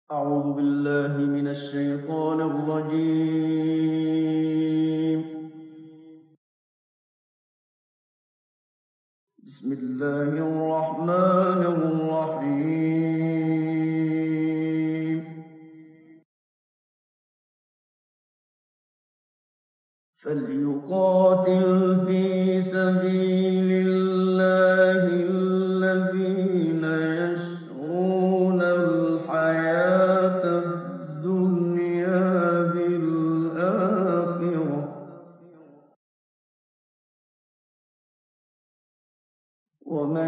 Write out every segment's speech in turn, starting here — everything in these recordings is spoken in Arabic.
أعوذ بالله من الشيطان الرجيم. بسم الله الرحمن الرحيم. فليقاتل في سبيل الله الذين يشرون الحياة الدنيا بالآخرة، ومن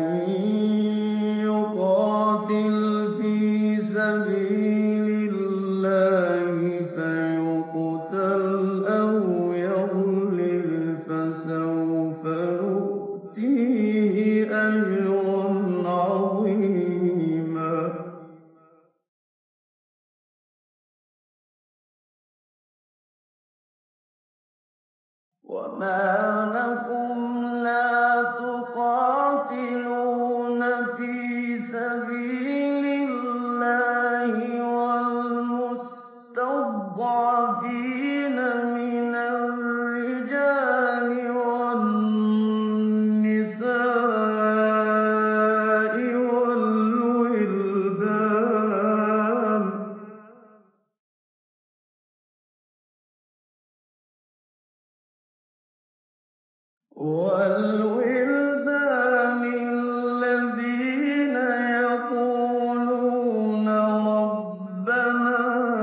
يقاتل في سبيل الله فيقتل أو يغلب فسوف نؤتيه أجرا عظيما. وما لكم لا تقاتلون في سبيل الله والمستضعفين من الرجال والنساء والولدان الذين يقولون ربنا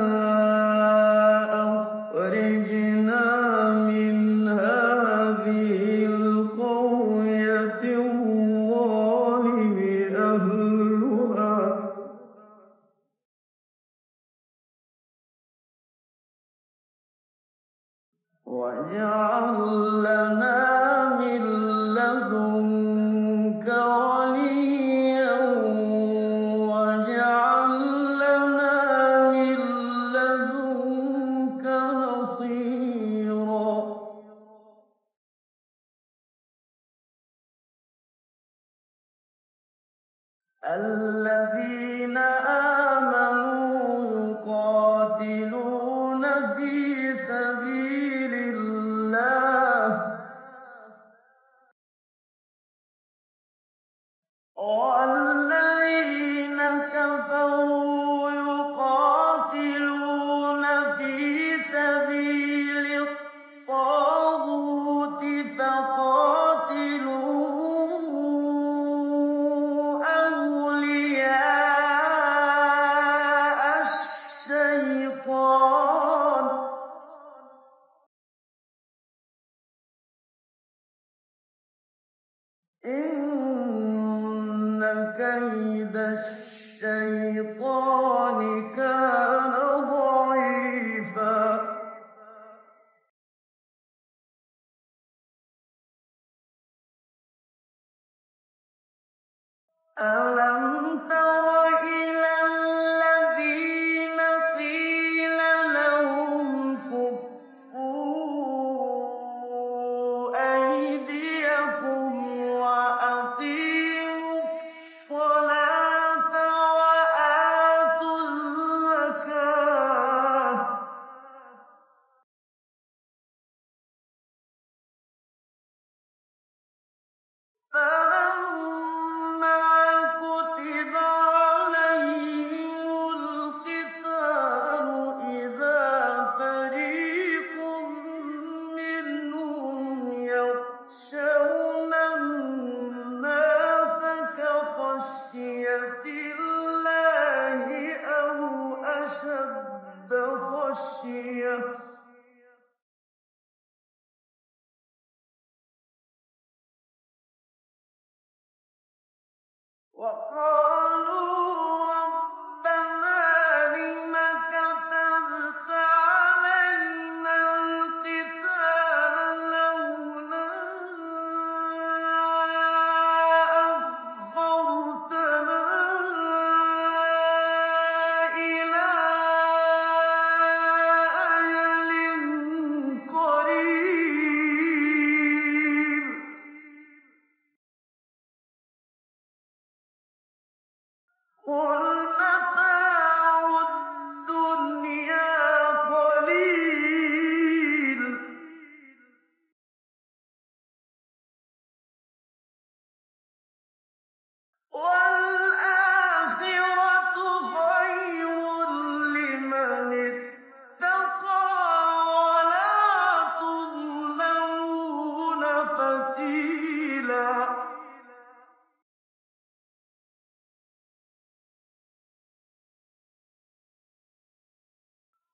أخرجنا من هذه القرية الظالم أهلها واجعل لنا من لدنك وليا واجعل لنا من لدنك نصيرا. الذين آمنوا يقاتلون في سبيل الله والذين كفروا يقاتلون في سبيل الطاغوت فقاتلوا أولياء الشيطان إن كيد الشيطان كان ضعيفا. ألم تر إلى الذين قيل لهم كفوا أيديكم وأقيموا الصلاة وآتوا الزكاة فلما كتب عليهم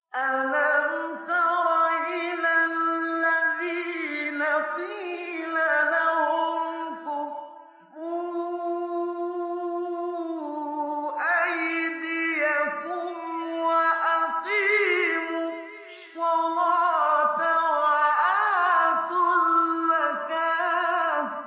أَلَمْ تَرَ إِلَى الَّذِينَ قِيلَ لَهُمْ كُفُّوا أَيْدِيَكُمْ وَأَقِيمُوا الصَّلَاةَ وَآتُوا الزَّكَاةَ ۚ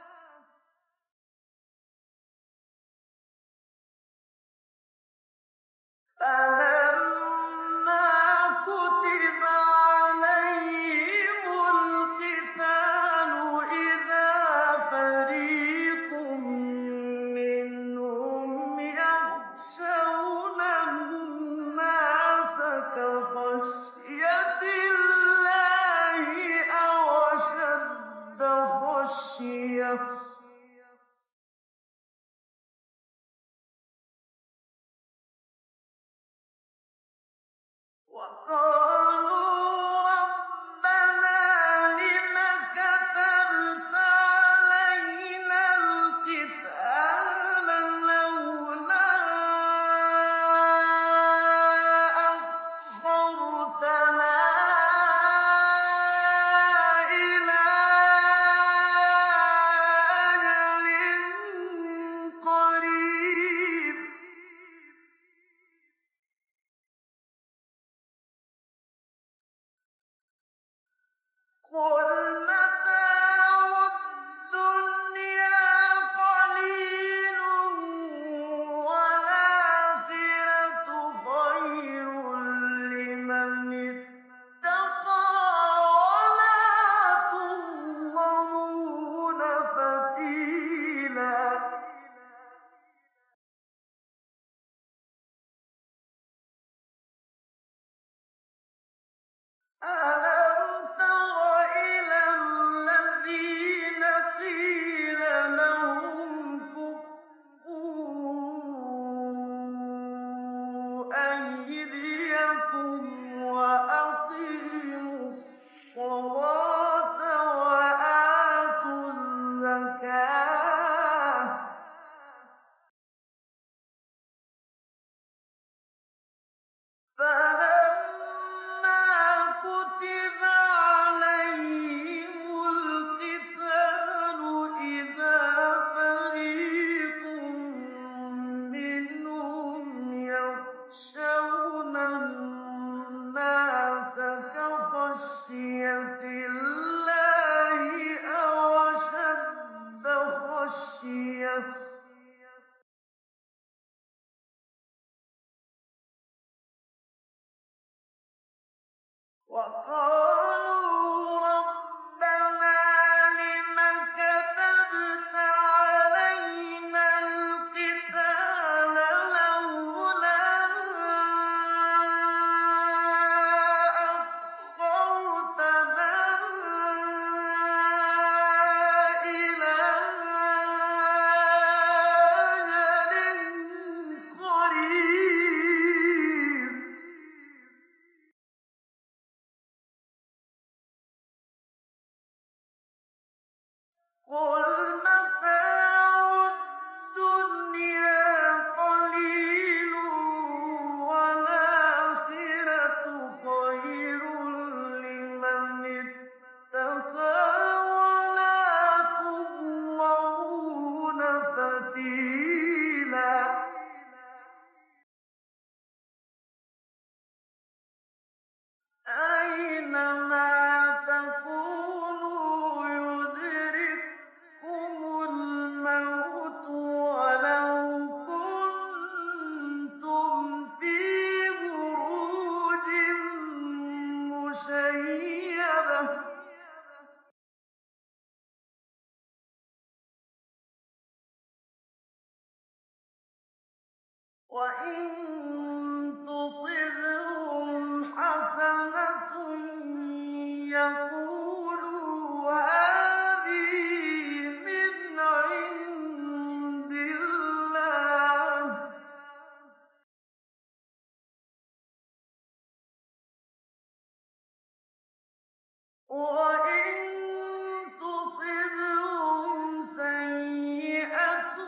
فَلَمَّا كُتِبَ عَلَيْهِمُ الْقِتَالُ إِذَا فَرِيقٌ مِّنْهُمْ يَخْشَوْنَ النَّاسَ كَخَشْيَةِ اللَّهِ أَوْ أَشَدَّ خَشْيَةً ۚ وَقَالُوا رَبَّنَا لِمَ كَتَبْتَ عَلَيْنَا الْقِتَالَ لَوْلَا أَخَّرْتَنَا إِلَىٰ أَجَلٍ قَرِيبٍ ۗ قُلْ مَتَاعُ الدُّنْيَا قَلِيلٌ وَالْآخِرَةُ خَيْرٌ لِّمَنِ اتَّقَىٰ وَلَا تُظْلَمُونَ فَتِيلًا أَلَمْ تَرَ إِلَى الَّذِينَ قِيلَ لَهُمْ كُفُّوا أَيْدِيَكُمْ وَأَقِيمُوا الصَّلَاةَ وَآتُوا الزَّكَاةَ ۚ فَلَمَّا كُتِبَ عَلَيْهِمُ الْقِتَالُ إِذَا فَرِيقٌ مِّنْهُمْ يَخْشَوْنَ النَّاسَ كَخَشْيَةِ اللَّهِ أَوْ أَشَدَّ خَشْيَةً ۚ وَقَالُوا رَبَّنَا لِمَ كَتَبْتَ عَلَيْنَا الْقِتَالَ لَوْلَا أَخَّرْتَنَا إِلَىٰ أَجَلٍ قَرِيبٍ ۗ قُلْ مَتَاعُ الدُّنْيَا قَلِيلٌ وَالْآخِرَةُ خَيْرٌ لِّمَنِ اتَّقَىٰ وَلَا تُظْلَمُونَ فَتِيلًا أَيْنَمَا تَكُونُوا يُدْرِككُّمُ الْمَوْتُ وَلَوْ كُنتُمْ فِي بُرُوجٍ مُّشَيَّدَةٍ ۗ وَإِن تُصِبْهُمْ حَسَنَةٌ يَقُولُوا هَٰذِهِ مِنْ عِندِ اللَّهِ ۖ وَإِن تُصِبْهُمْ سَيِّئَةٌ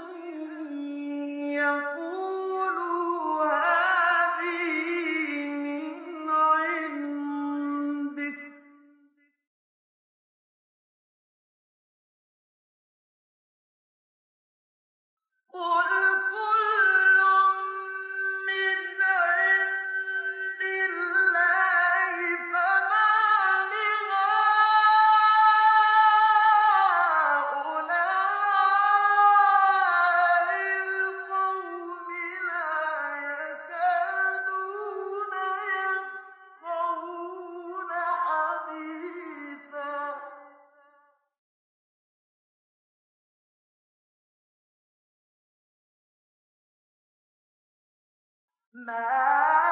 يَقُولُوا هَٰذِهِ مِنْ مَا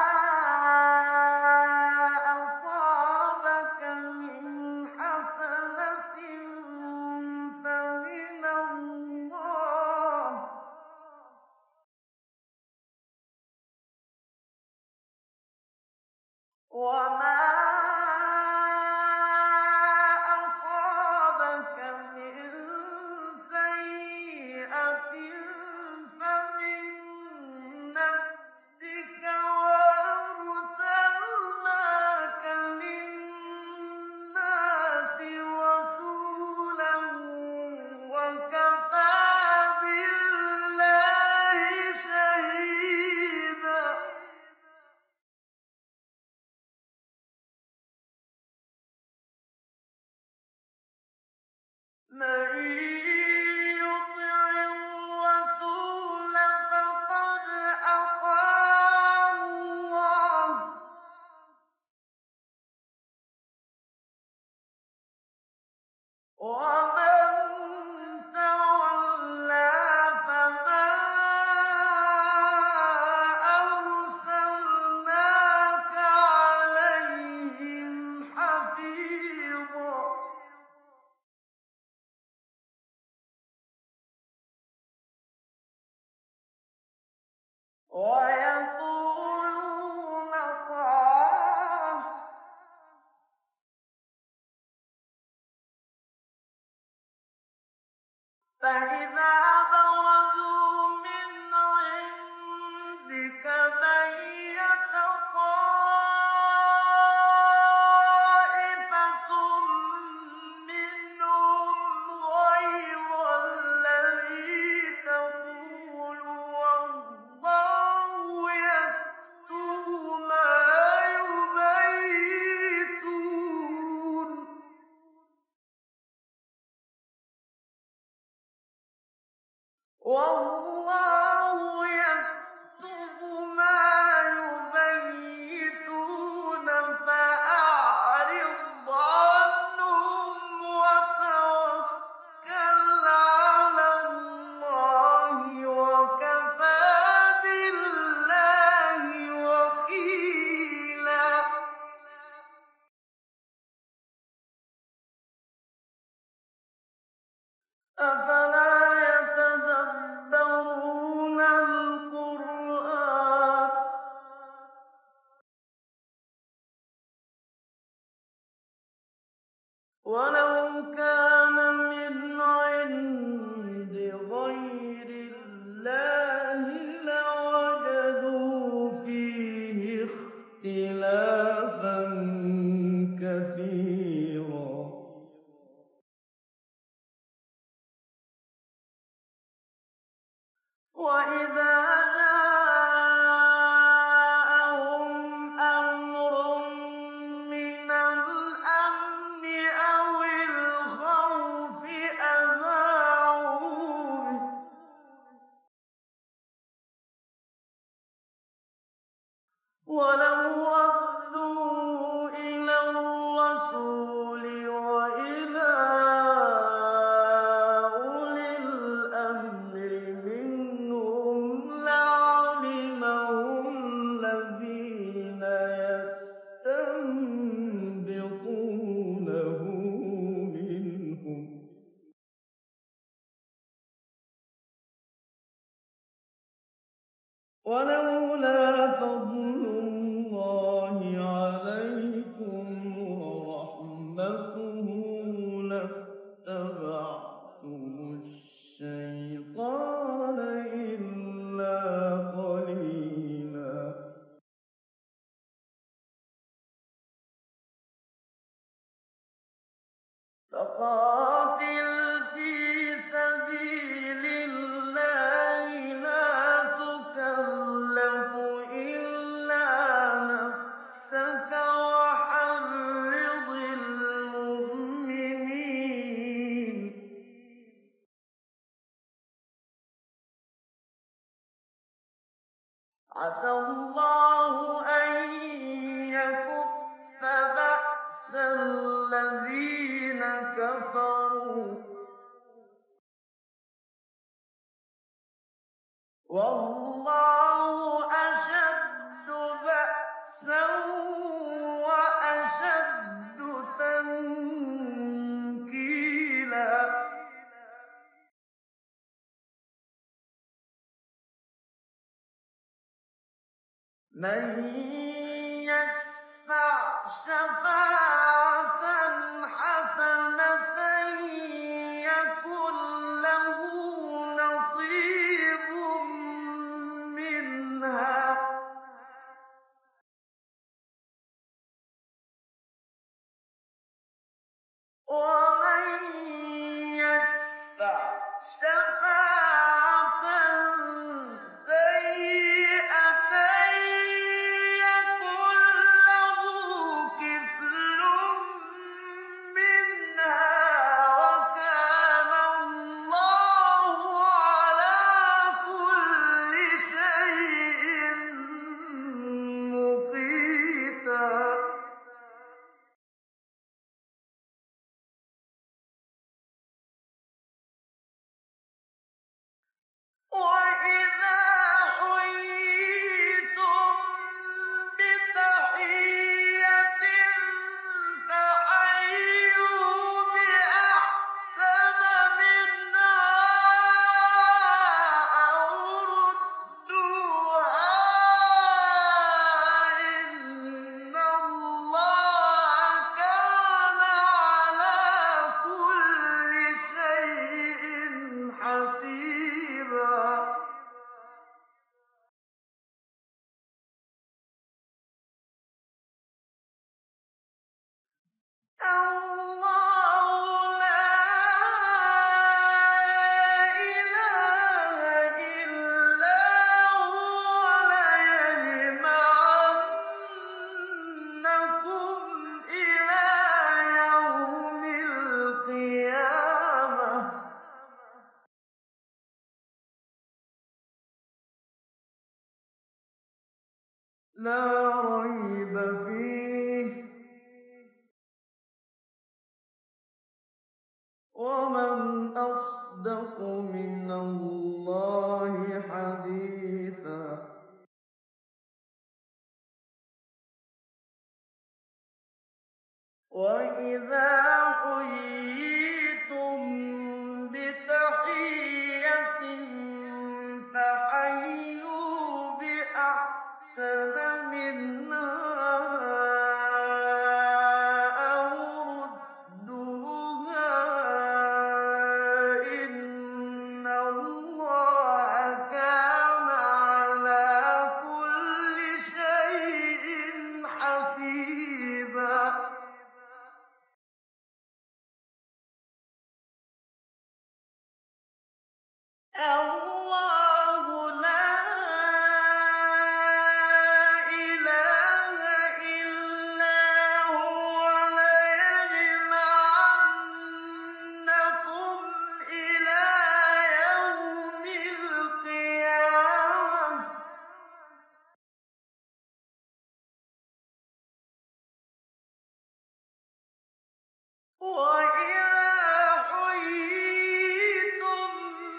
أَصَابَكَ مِنْ حَسَنَةٍ فَمِنَ اللَّهِ ۖ وَمَا أَصَابَكَ مِن سَيِّئَةٍ فَمِن نَّفْسِكَ ۚ وَأَرْسَلْنَاكَ لِلنَّاسِ رَسُولًا ۚ وَكَفَىٰ بِاللَّهِ شَهِيدًا. مَن يُطِعِ الرَّسُولَ فَقَدْ أَطَاعَ اللَّهَ ۖ وَمَن تَوَلَّىٰ فَمَا أَرْسَلْنَاكَ عَلَيْهِمْ حَفِيظًا. وَيَقُولُونَ طَاعَةٌ ۚ فَإِذَا بَرَزُوا مِنْ عِندِكَ بَيَّتَ طَائِفَةٌ مِّنْهُمْ غَيْرَ الَّذِي تَقُولُ وَاللَّهُ يَكْتُبُ مَا يُبَيِّتُونَ ۖ وَاللَّهُ يَكْتُبُ مَا يُبَيِّتُونَ ۖ فَأَعْرِضْ عَنْهُمْ وَتَوَكَّلْ عَلَى اللَّهِ ۚ وَكَفَىٰ بِاللَّهِ وَكِيلًا. أَفَلَا يَتَدَبَّرُونَ الْقُرْآنَ ۚ وَلَوْ كَانَ مِنْ عِندِ غَيْرِ اللَّهِ لَوَجَدُوا فِيهِ اخْتِلَافًا كَثِيرًا. وَإِذَا جَاءَهُمْ أَمْرٌ مِّنَ الْأَمْنِ أَوِ الْخَوْفِ أَذَاعُوا بِهِ ۖ وَلَوْ رَدُّوهُ إِلَى الرَّسُولِ وَإِلَىٰ أُولِي الْأَمْرِ مِنْهُمْ لَعَلِمَهُ الَّذِينَ يَسْتَنبِطُونَهُ مِنْهُمْ ۗ وَلَوْلَا فَضْلُ اللَّهِ عَلَيْكُمْ وَرَحْمَتُهُ لَاتَّبَعْتُمُ الشَّيْطَانَ إِلَّا قَلِيلًا. فَقَاتِلْ فِي سَبِيلِ اللَّهِ لَا تُكَلَّفُ إِلَّا نَفْسَكَ وَحَرِّضِ الْمُؤْمِنِينَ ۖ عَسَى اللَّهُ أَن يَكُفَّ بَأْسَ الَّذِينَ كَفَرُوا ۚ وَاللَّهُ أَشَدُّ مَن يَشْفَعْ شَفَاعَةً حَسَنَةً يَكُن لَّهُ نَصِيبٌ مِّنْهَا ۖ وَمَن يَشْفَعْ شَفَاعَةً سَيِّئَةً يَكُن لَّهُ كِفْلٌ مِّنْهَا ۗ وَكَانَ اللَّهُ عَلَىٰ كُلِّ شَيْءٍ مُّقِيتًا وَإِذَا حُيِّيتُم بِتَحِيَّةٍ فَحَيُّوا بِأَحْسَنَ مِنْهَا أَوْ رُدُّوهَا ۗ إِنَّ اللَّهَ كَانَ عَلَىٰ كُلِّ شَيْءٍ حَسِيبًا اللَّهُ لَا إِلَٰهَ إِلَّا هُوَ ۖ لَيَجْمَعَنَّكُمْ إِلَىٰ يَوْمِ الْقِيَامَةِ ۗ لَا رَيْبَ فِيهِ ۗ وَمَنْ أَصْدَقُ مِنَ اللَّهِ حَدِيثًا وَإِذَا حُيِّيتُم بِتَحِيَّةٍ فَحَيُّوا بِأَحْسَنَ مِنْهَا أَوْ رُدُّوهَا ۗ إِنَّ اللَّهَ كَانَ عَلَىٰ كُلِّ شَيْءٍ حَسِيبًا اللَّهُ لَا إِلَٰهَ إِلَّا هُوَ ۖ لَيَجْمَعَنَّكُمْ إِلَىٰ يَوْمِ الْقِيَامَةِ ۗ وَإِذَا حُيِّيتُم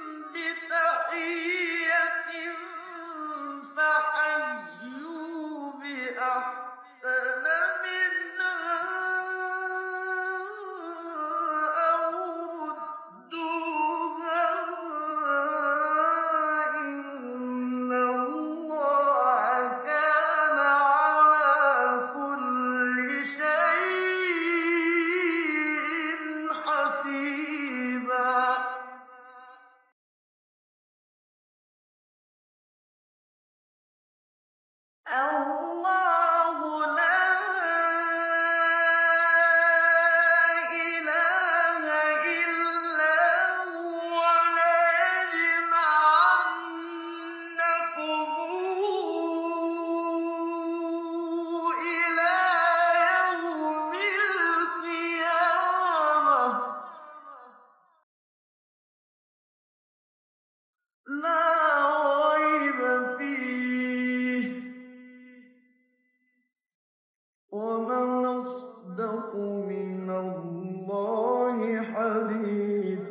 بِتَحِيَّةٍ فَحَيُّوا بِأَحْسَنَ مِنْهَا أَوْ رُدُّوهَا ۗ إِنَّ اللَّهَ كَانَ عَلَىٰ كُلِّ شَيْءٍ حَسِيبًا اللَّهُ لَا إِلَٰهَ إِلَّا هُوَ ۖ لَيَجْمَعَنَّكُمْ إِلَىٰ يَوْمِ الْقِيَامَةِ ۗ لَا رَيْبَ فِيهِ ۗ وَمَنْ أَصْدَقُ مِنَ اللَّهِ حَدِيثًا